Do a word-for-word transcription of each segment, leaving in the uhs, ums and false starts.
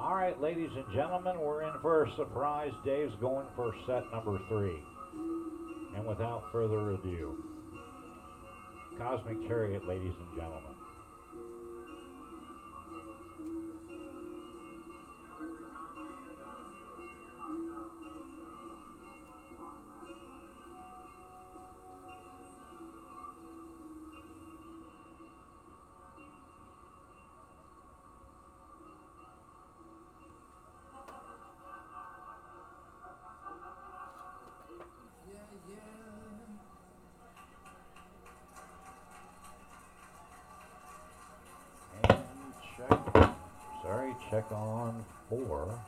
All right, ladies and gentlemen, we're in for a surprise. Dave's going for set number three. And without further ado, Cosmic Chariot, ladies and gentlemen. Check. Sorry, check on four.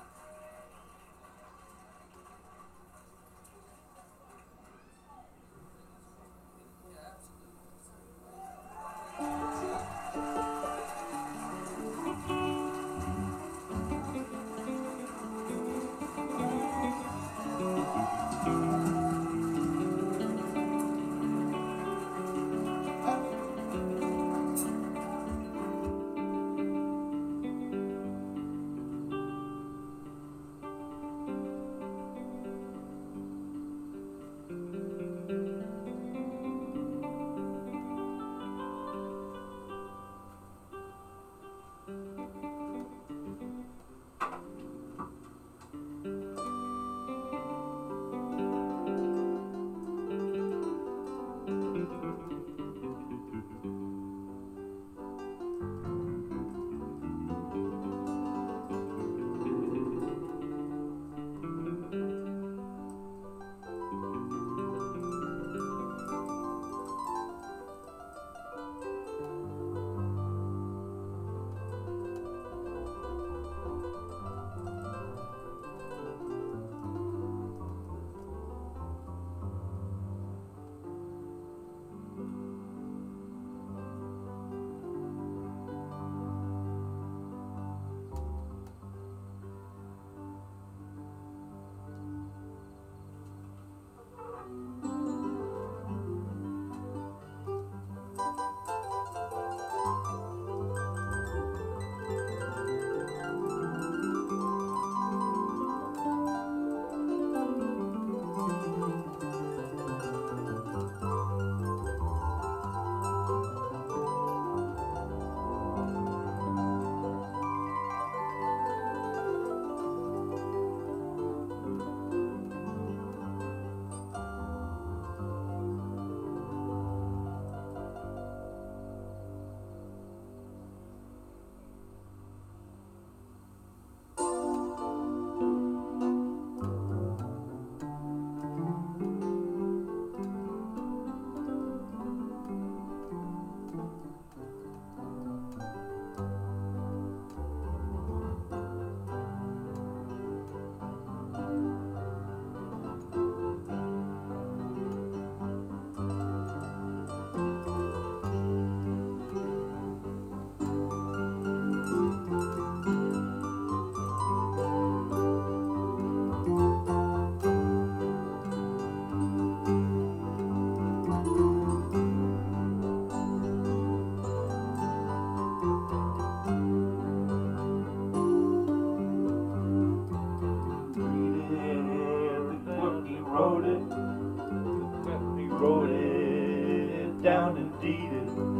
Down indeed,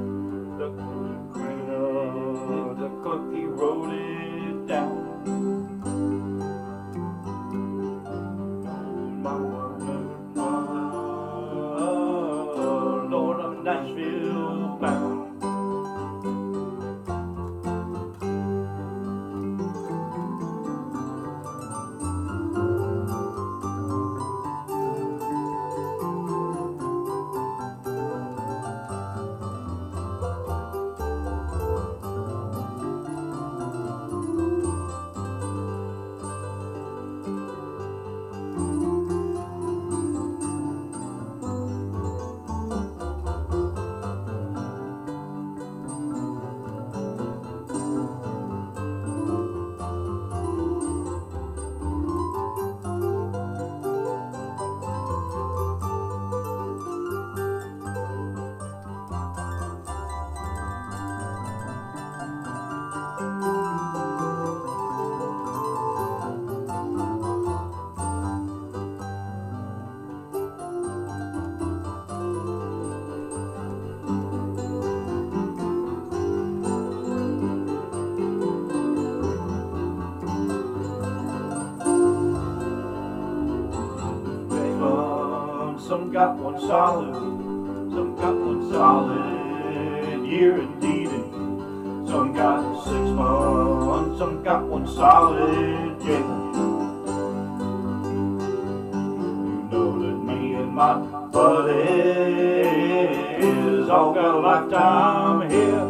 the critter, the cook, he wrote it down. Oh, Lord, I'm Nashville bound. got one solid, some got one solid year indeed, and some got six months, some got one solid year. You know that me and my buddies all got a lifetime here.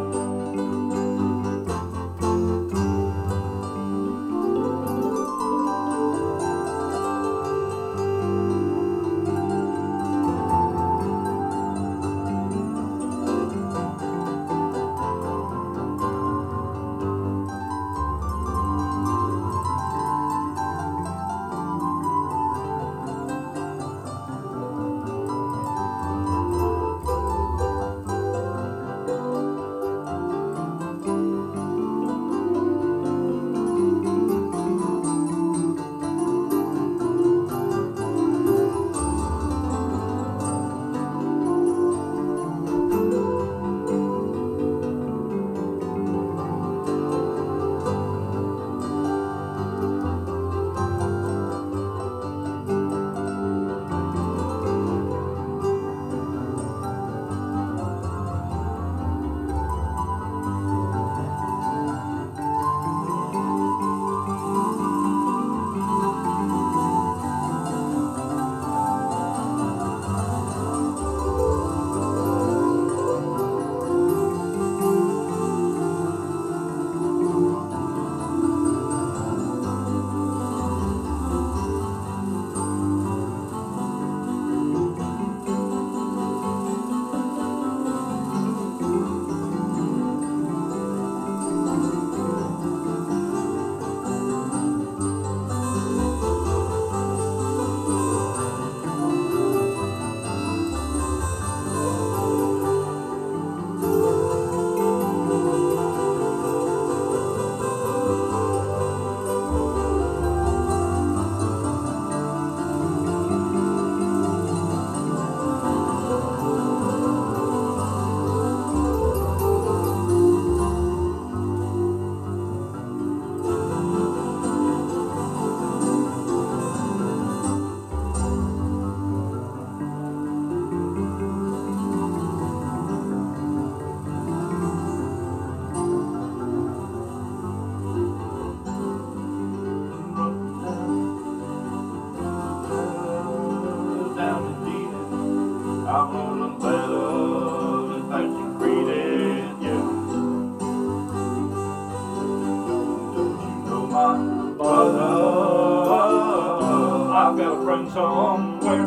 I wrote a letter that you greeted you. Don't you know my brother? I've got a friend somewhere.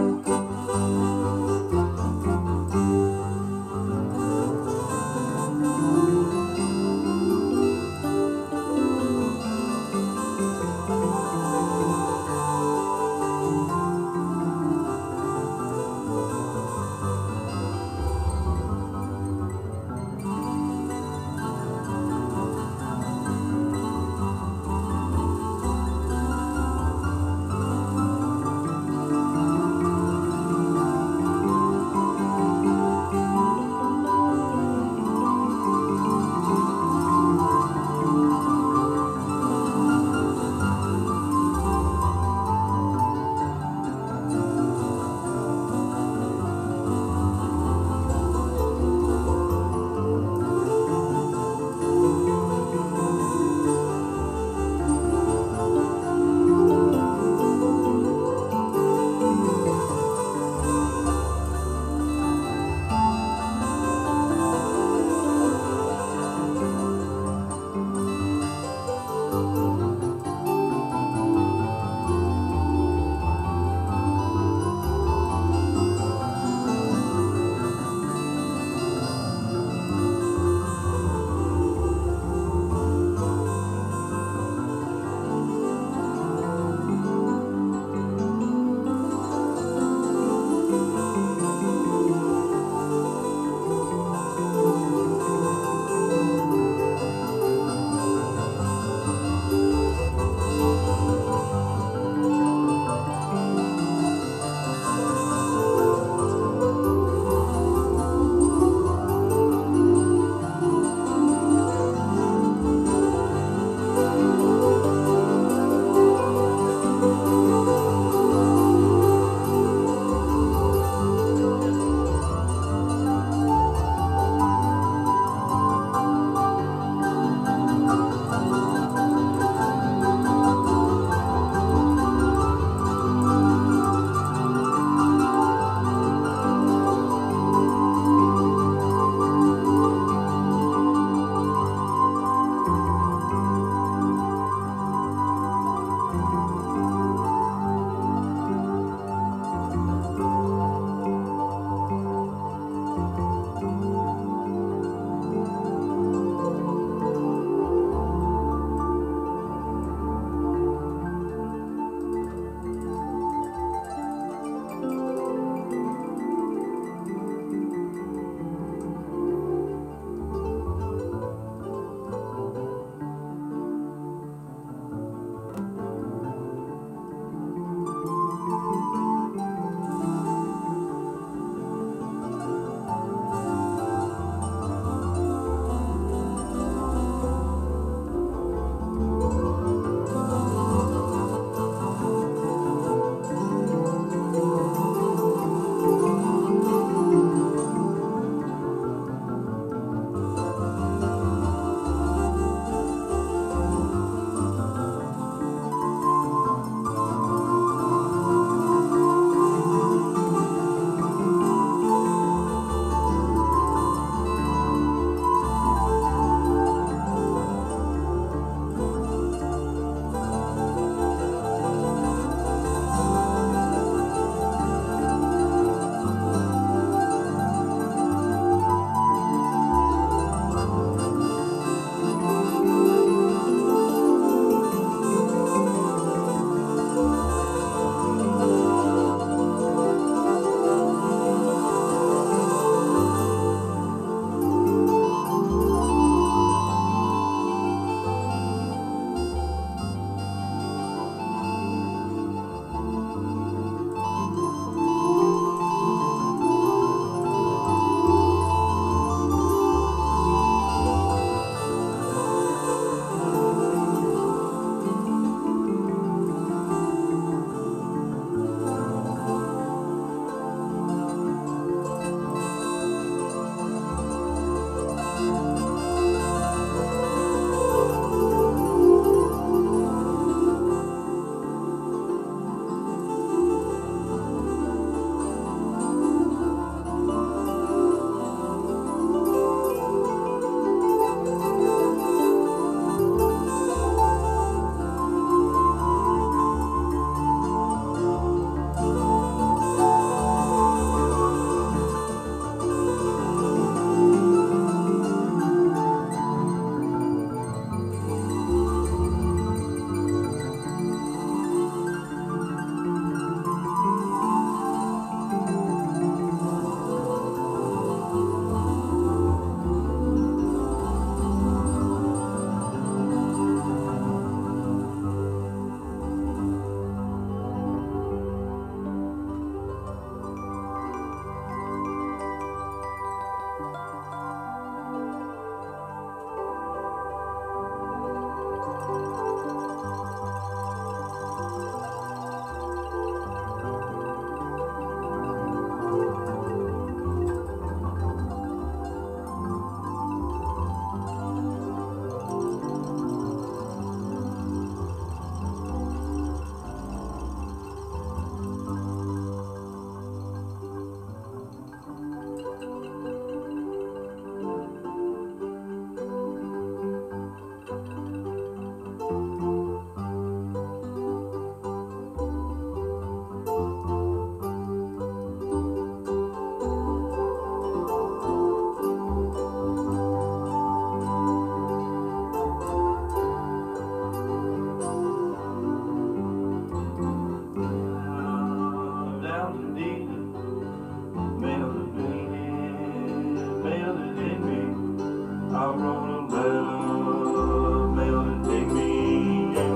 I wrote a letter, mailed it to me, yeah.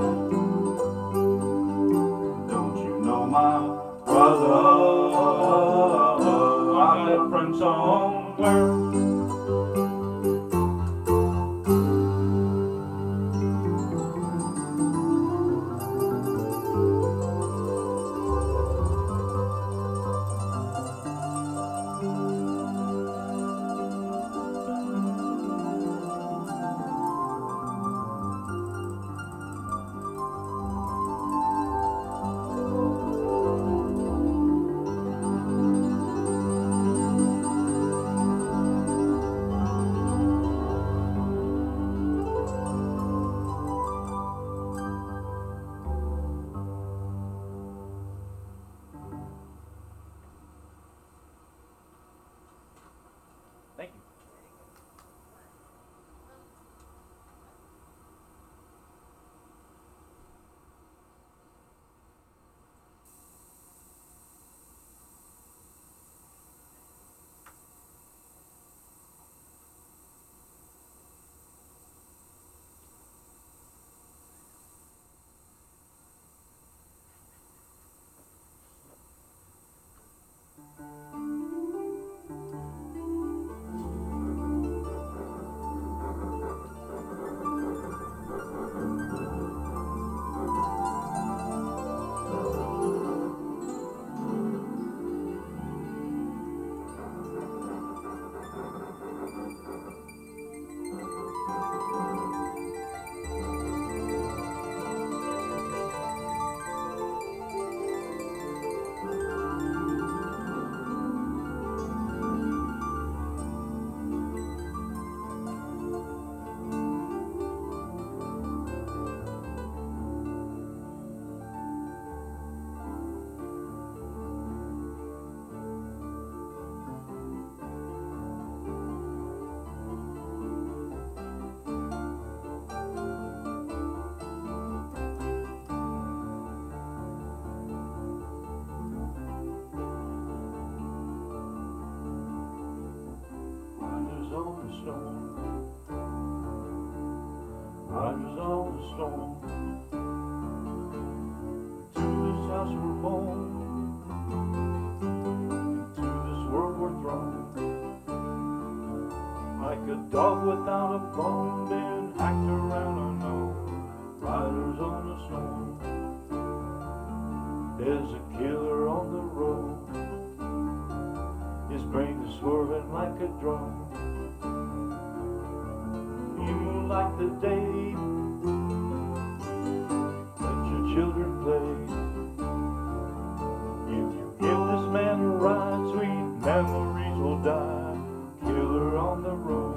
Don't you know my brother? I got a friend somewhere. Thank you. Riders on the storm, riders on the storm. To this house we're born, to this world we're thrown. Like a dog without a bone, been hacked around unknown. Riders on the storm. There's a killer on the road. His brain is swerving like a drum. You move like the day. Let your children play. If you give this man a ride, sweet memories will die. Killer on the road.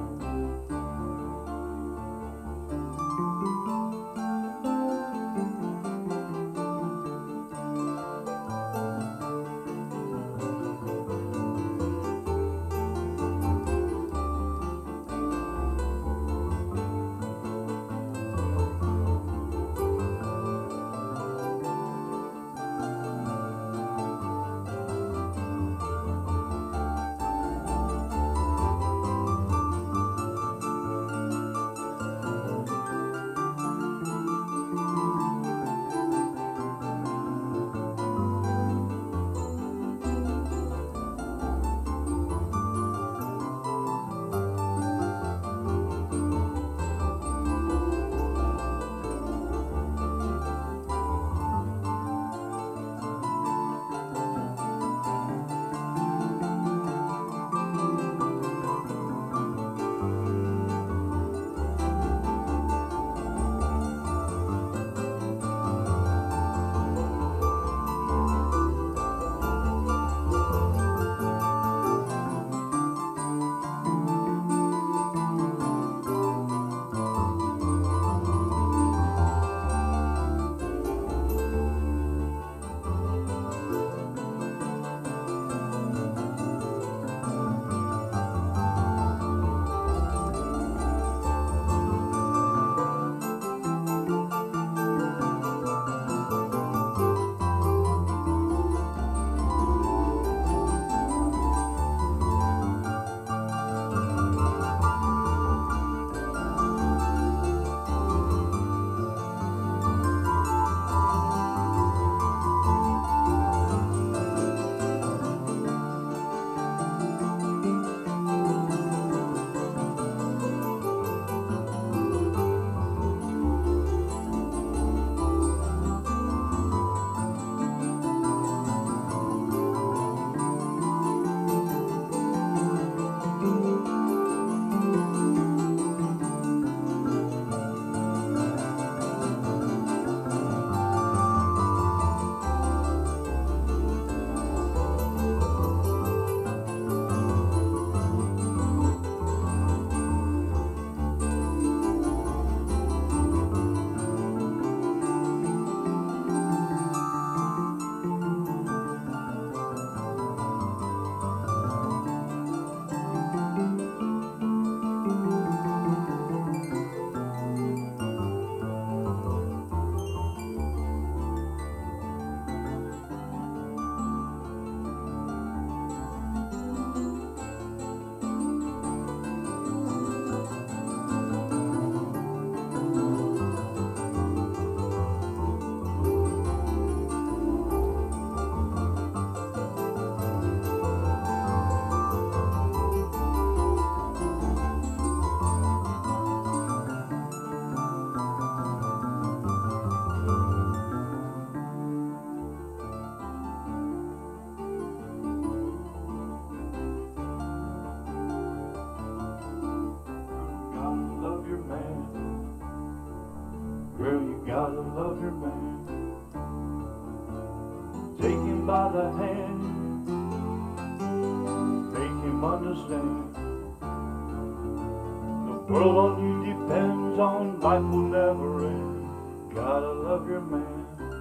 Girl, you gotta love your man. Take him by the hand, make him understand. The world on you depends on, life will never end. Gotta love your man.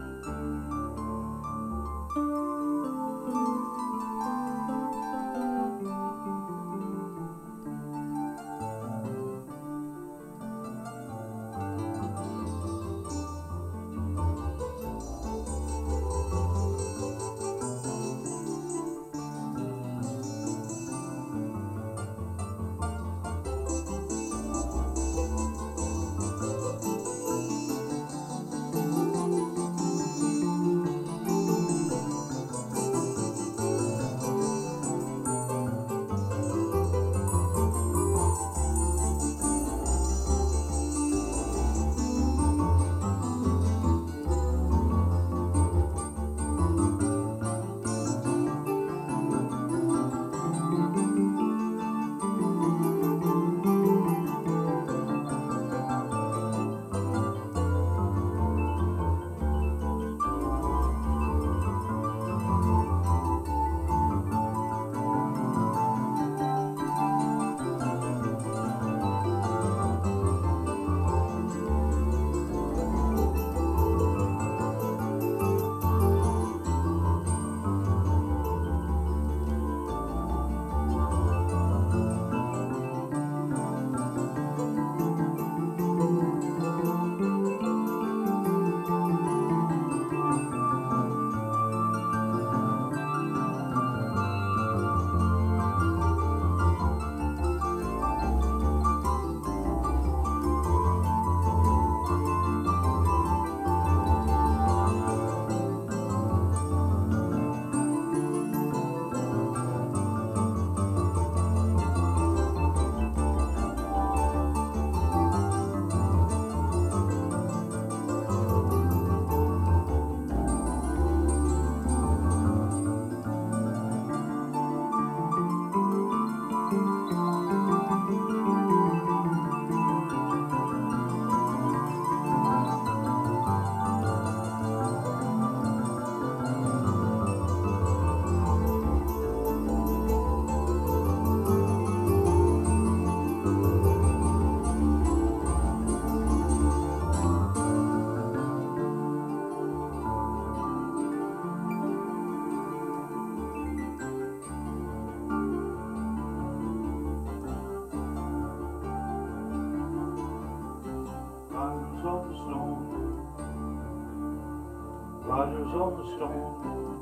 Riders on the storm.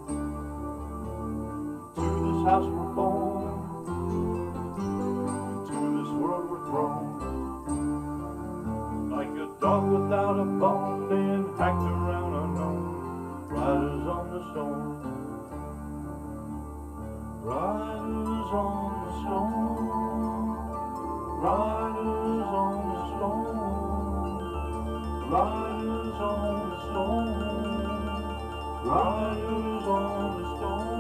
To this house we're born, to this world we're thrown. Like a dog without a bone, being hacked around unknown. Riders on the storm. Riders on the storm. Riders on the storm. Riders on the storm. Riders on the storm.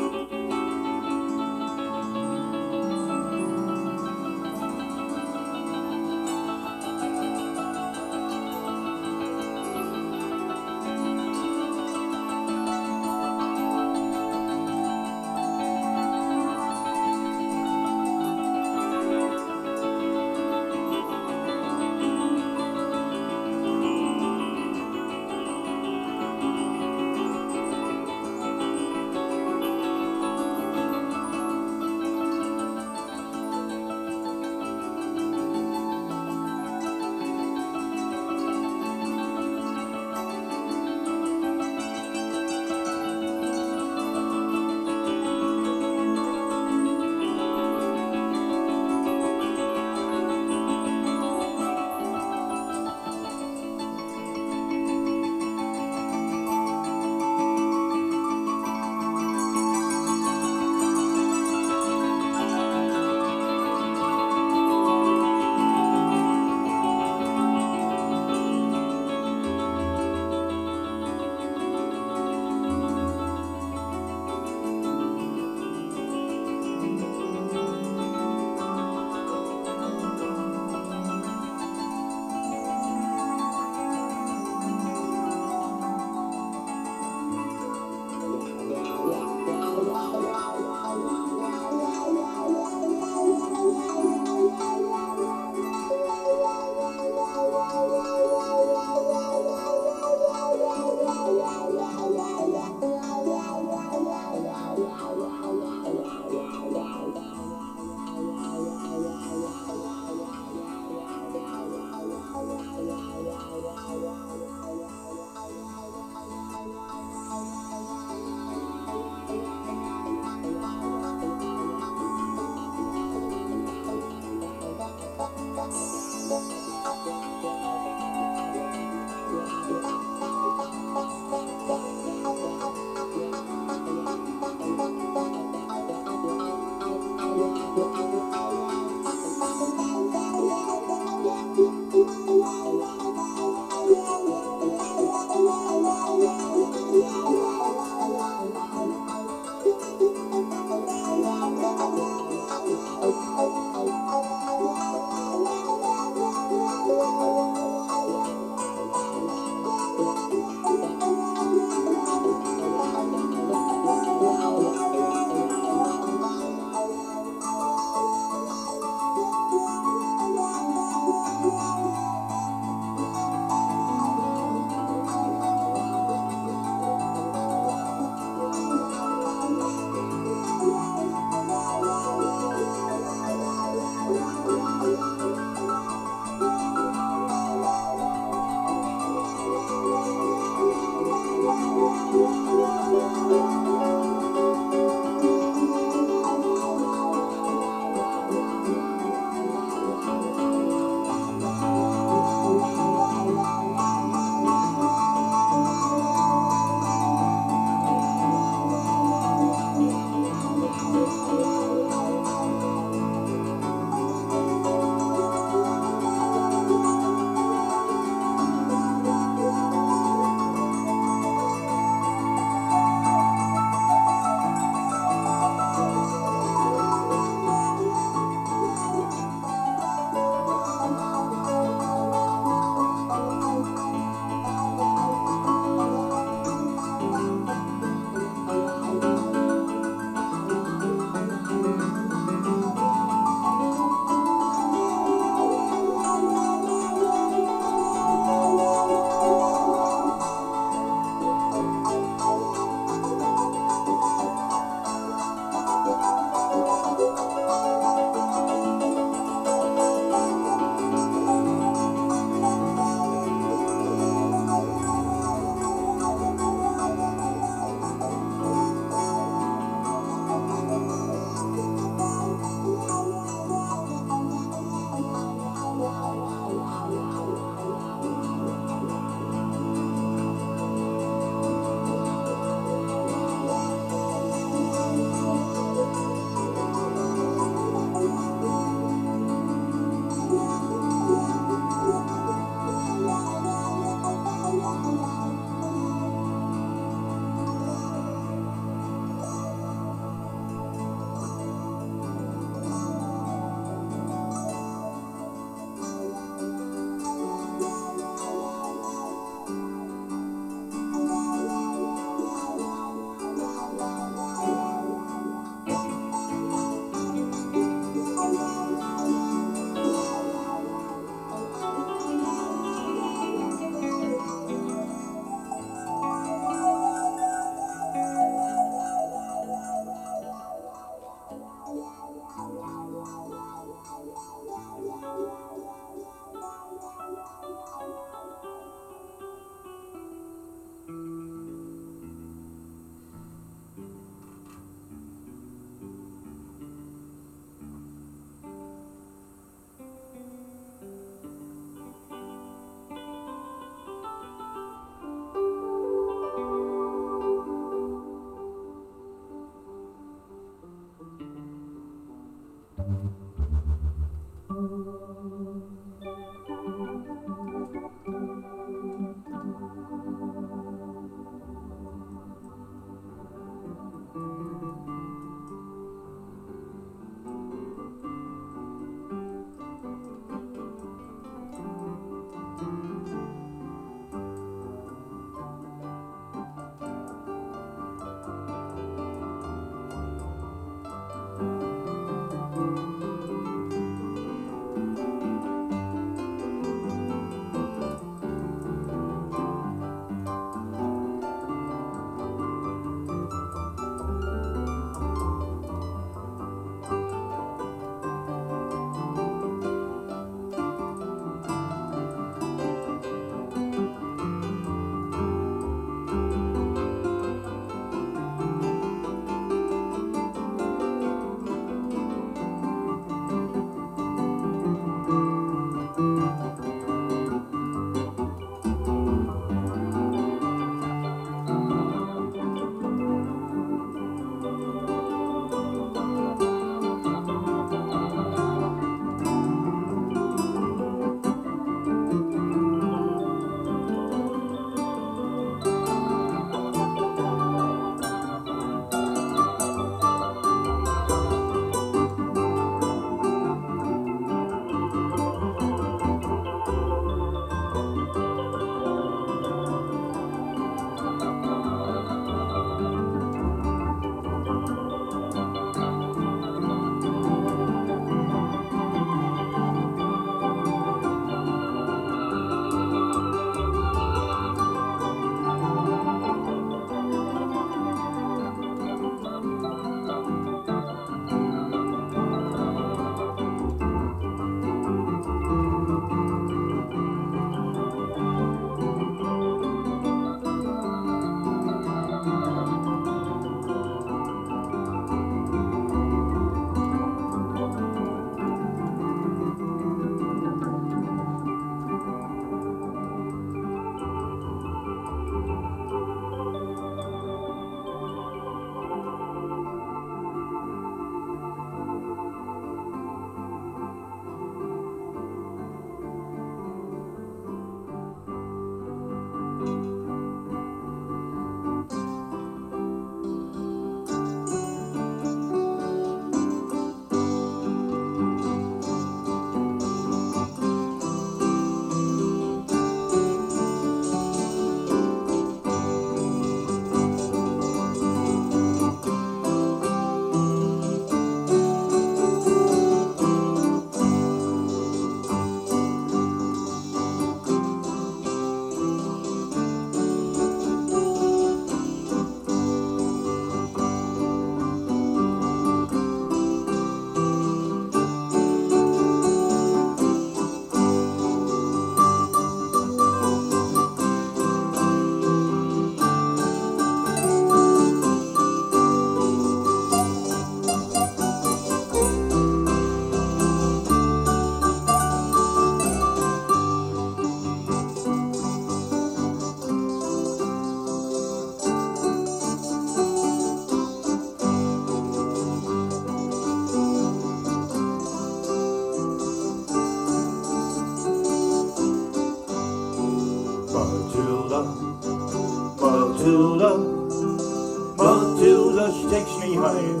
Matilda, Matilda, Matilda, she takes me honey.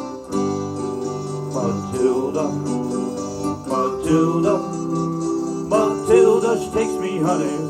Matilda, Matilda, Matilda, she takes me honey.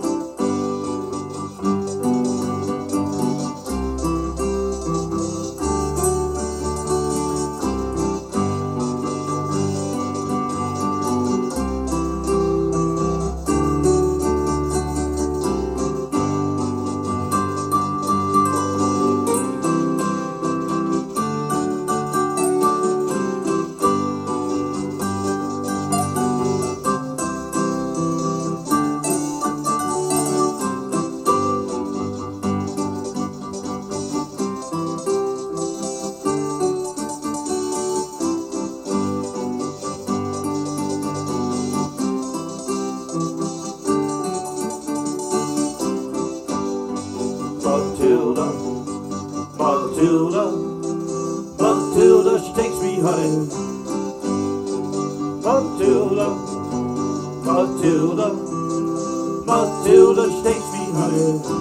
Matilda, Matilda, Matilda, she takes me honey. Matilda, Matilda, Matilda, she takes me honey.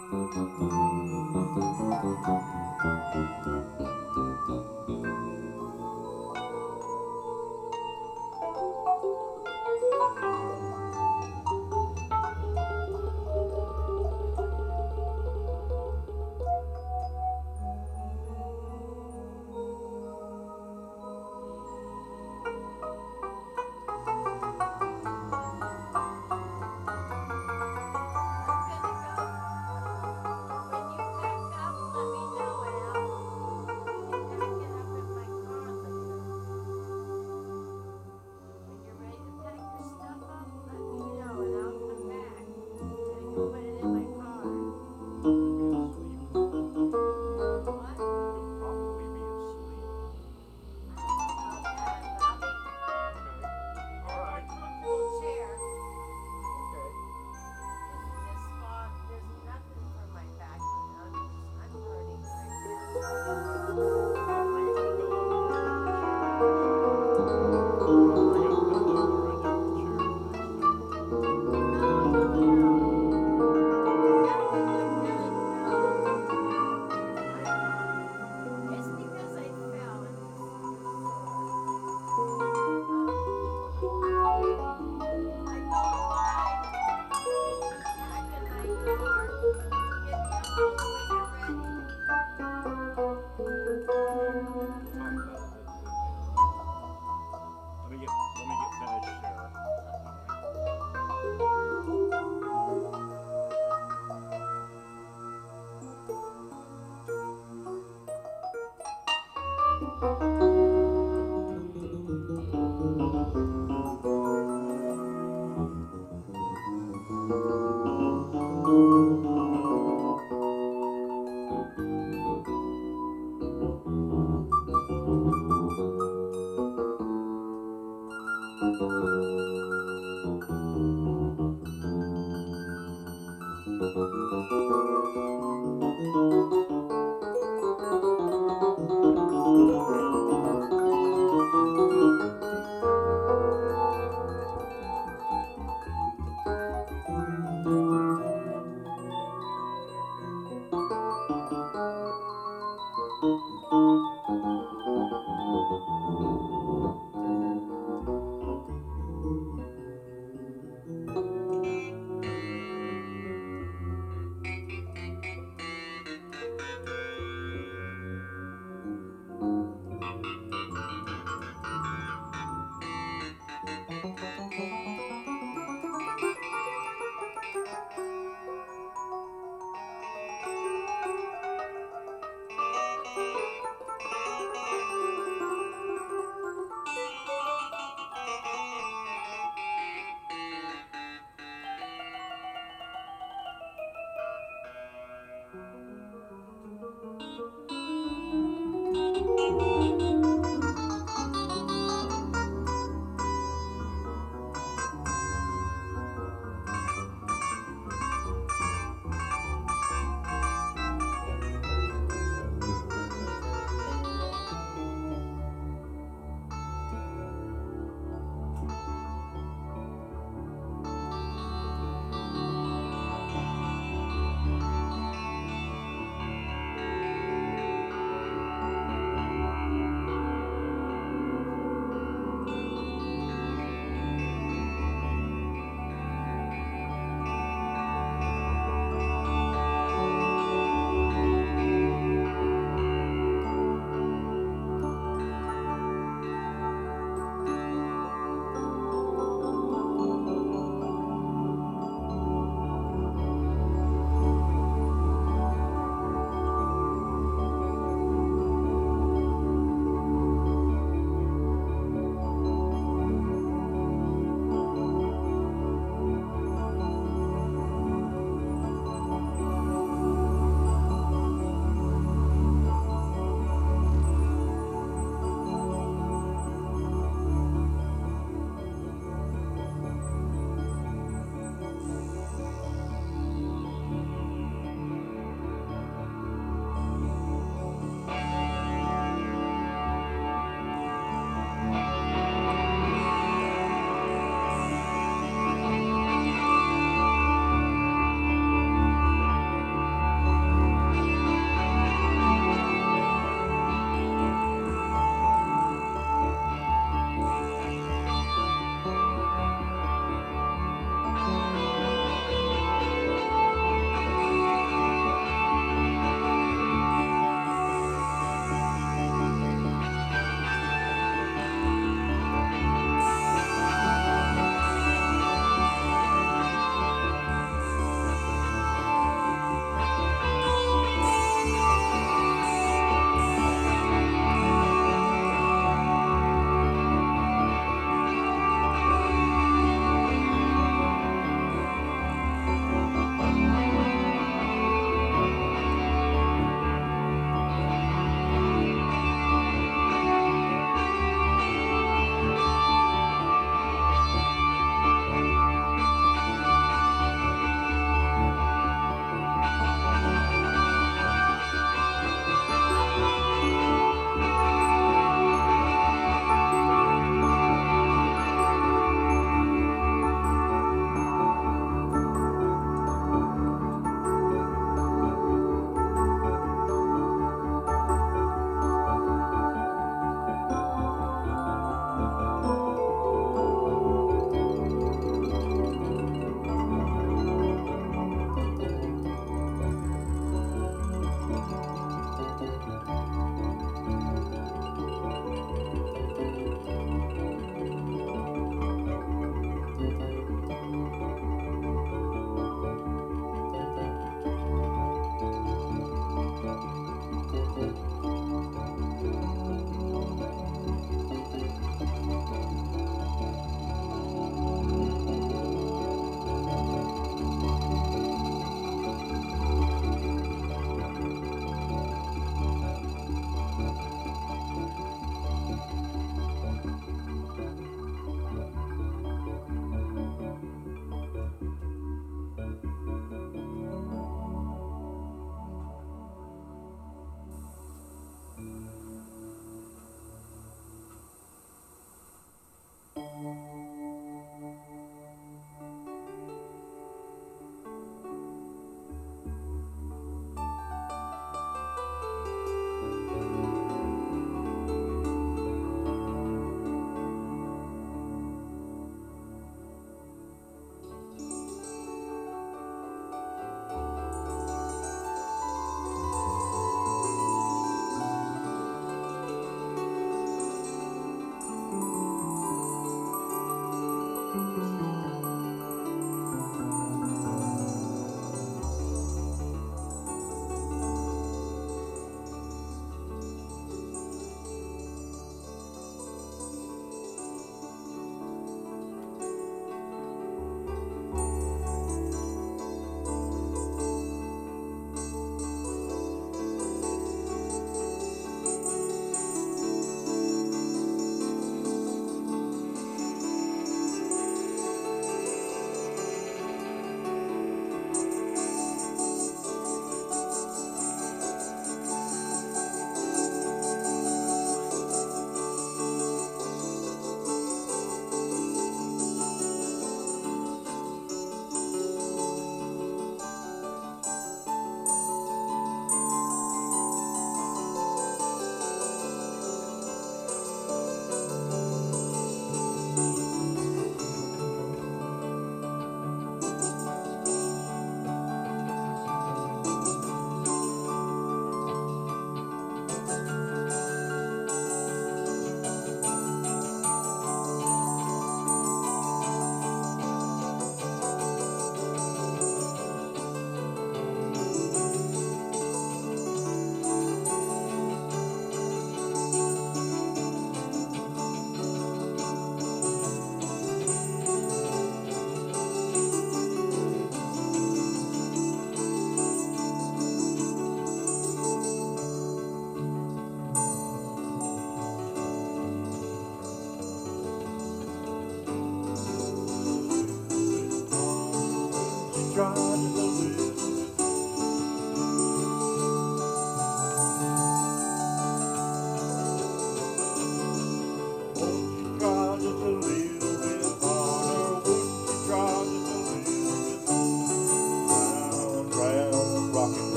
Let me get let me get finished here.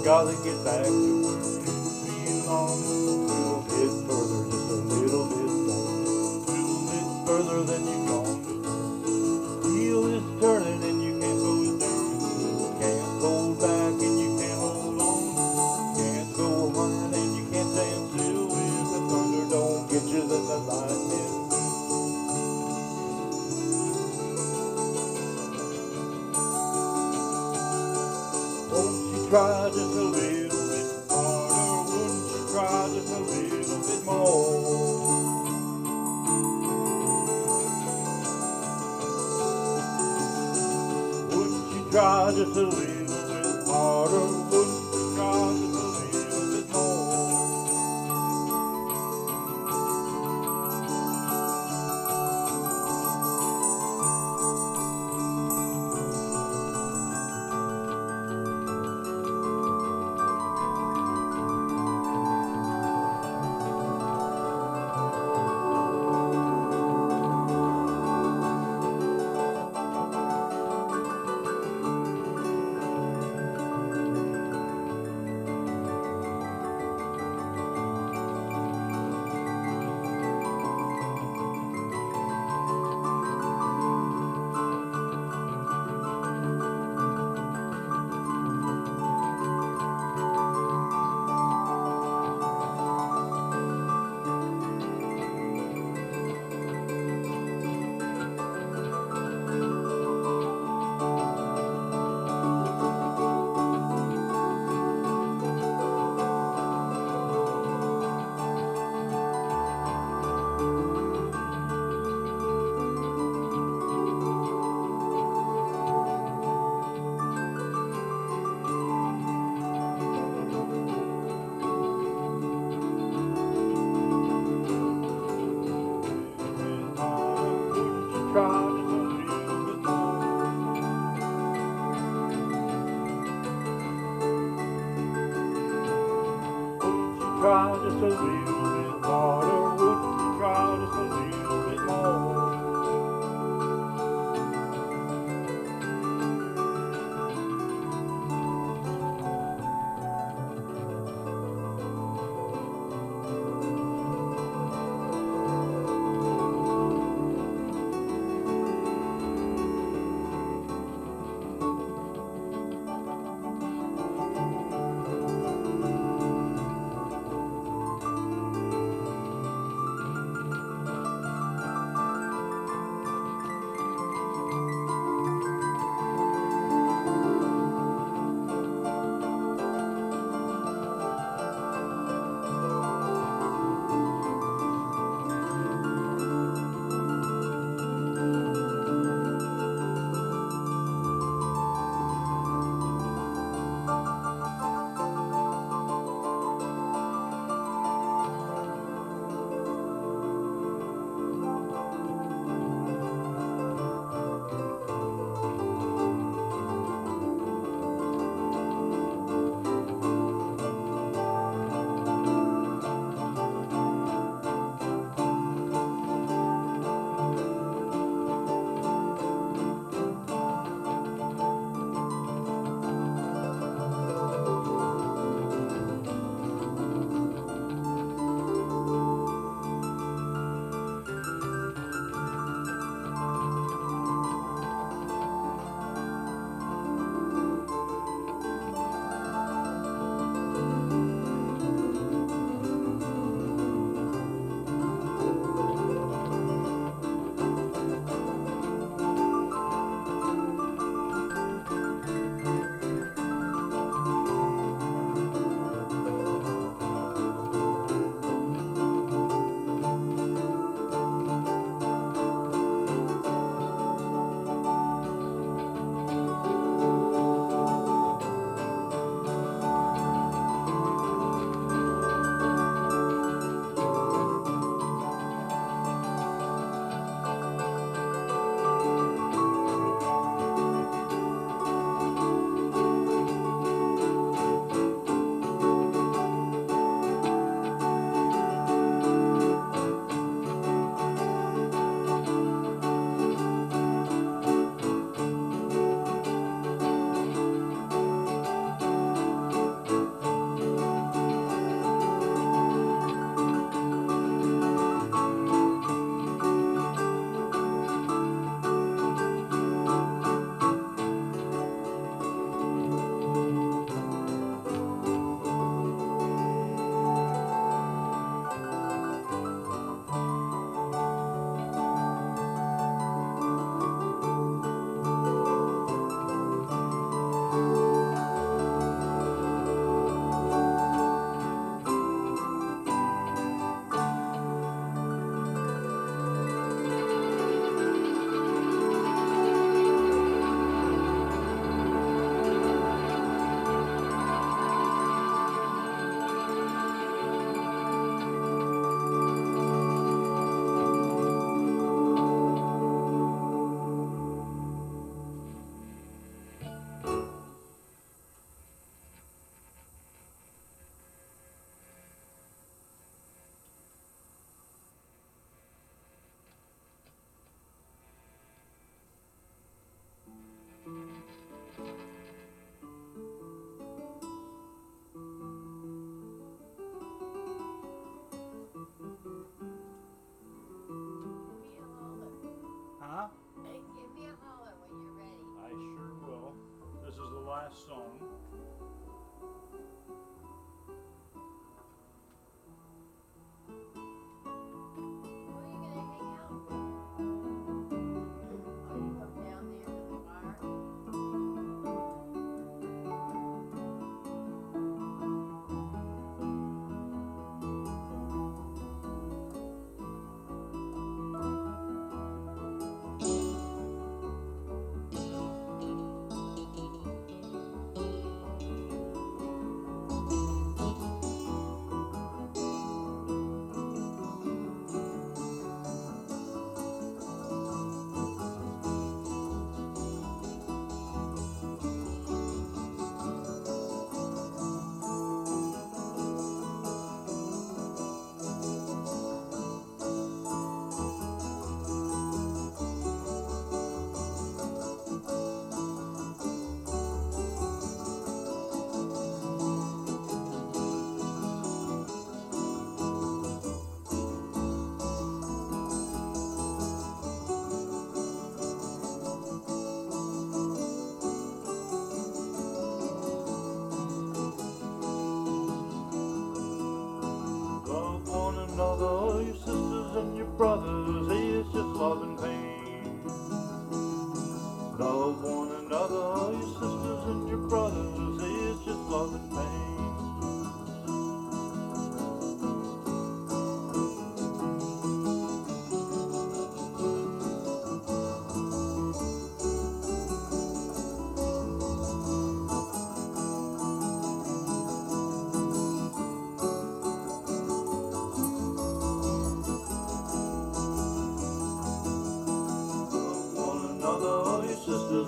gotta get back to where you belong. A little bit further, just a little bit more. A little bit further than you've gone before. Wheel is turning and you can't slow it down. Can't hold back and you can't hold on. Can't go hard and you can't stand still. If the thunder don't get you, then the lightning will. Won't you try just a little bit harder? Wouldn't you try just a little bit more? Wouldn't you try just a little bit harder? Wouldn't you try just a little bit more? Try just a little bit harder, wouldn't you try just a little bit more?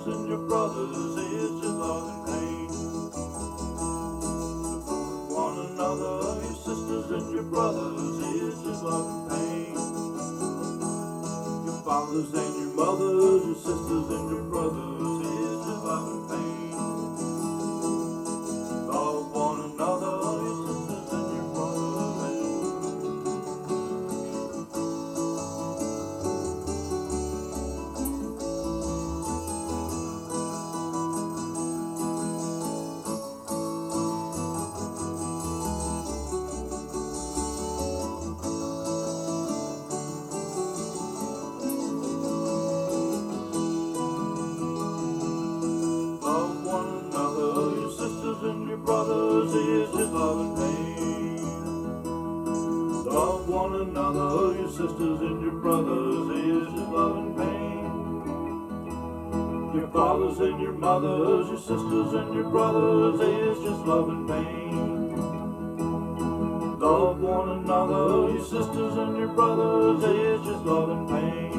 sisters and your brothers is just love and pain. One another, your sisters and your brothers is just love and pain. Your fathers and your mothers, your sisters and your brothers is just love and pain. Love one another, your sisters and your brothers. Love one another, your sisters and your brothers is just love and pain. Love one another, your sisters and your brothers is just love and pain. Your fathers and your mothers, your sisters and your brothers is just love and pain. Love one another, your sisters and your brothers is just love and pain.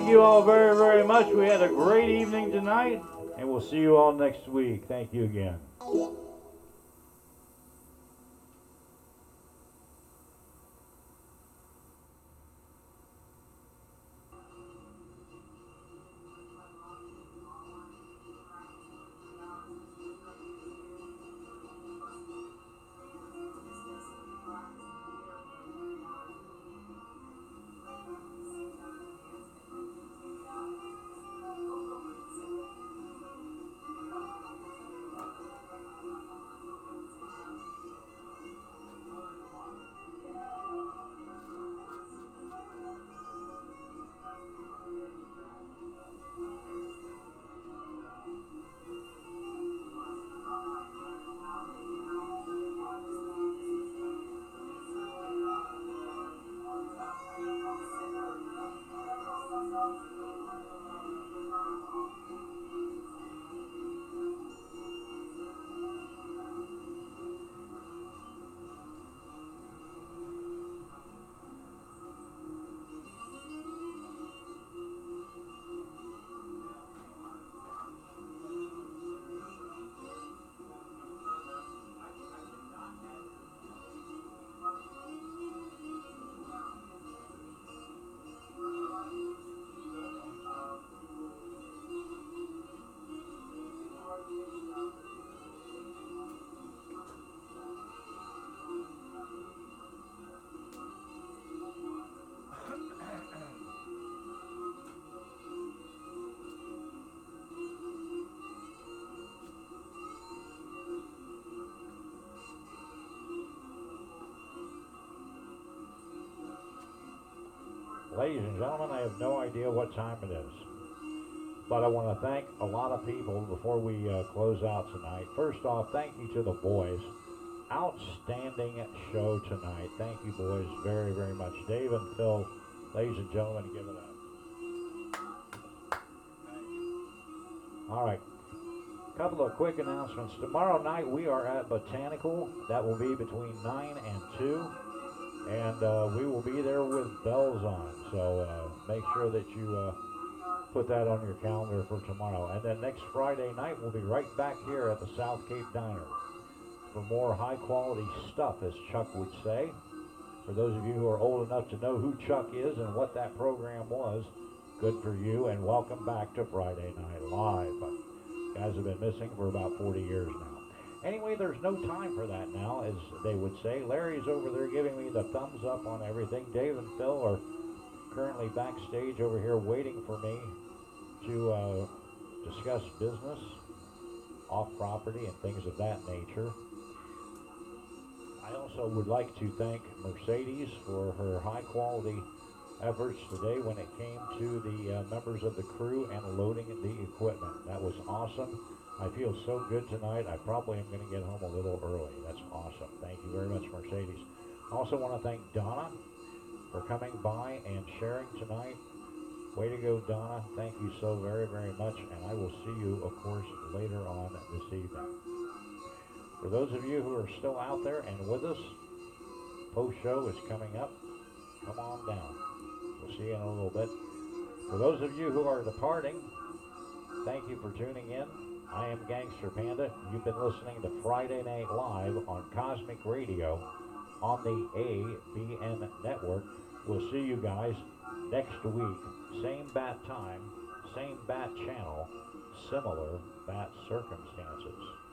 thank you all very, very much. We had a great evening tonight, and we'll see you all next week. Thank you again. Ladies and gentlemen, I have no idea what time it is, but I want to thank a lot of people before we uh, close out tonight. First off, thank you to the boys. Outstanding show tonight. Thank you, boys, very, very much. Dave and Phil, ladies and gentlemen, give it up. All right. Couple of quick announcements. Tomorrow night we are at Botanical. That will be between nine and two. And uh, we will be there with bells on. So uh, make sure that you uh, put that on your calendar for tomorrow. And then next Friday night, we'll be right back here at the South Cape Diner for more high-quality stuff, as Chuck would say. For those of you who are old enough to know who Chuck is and what that program was, good for you, and welcome back to Friday Night Live. You guys have been missing for about forty years now. Anyway, there's no time for that now, as they would say. Larry's over there giving me the thumbs up on everything. Dave and Phil are currently backstage over here waiting for me to uh, discuss business, off-property, and things of that nature. I also would like to thank Mercedes for her high-quality efforts today when it came to the uh, members of the crew and loading the equipment. That was awesome. I feel so good tonight. I probably am going to get home a little early. That's awesome. Thank you very much, Mercedes. I also want to thank Donna for coming by and sharing tonight. Way to go, Donna. Thank you so very, very much. And I will see you, of course, later on this evening. For those of you who are still out there and with us, post-show is coming up. Come on down. We'll see you in a little bit. For those of you who are departing, thank you for tuning in. I am Gangster Panda. You've been listening to Friday Night Live on Cosmic Radio on the A B N Network. We'll see you guys next week. Same bat time, same bat channel, similar bat circumstances.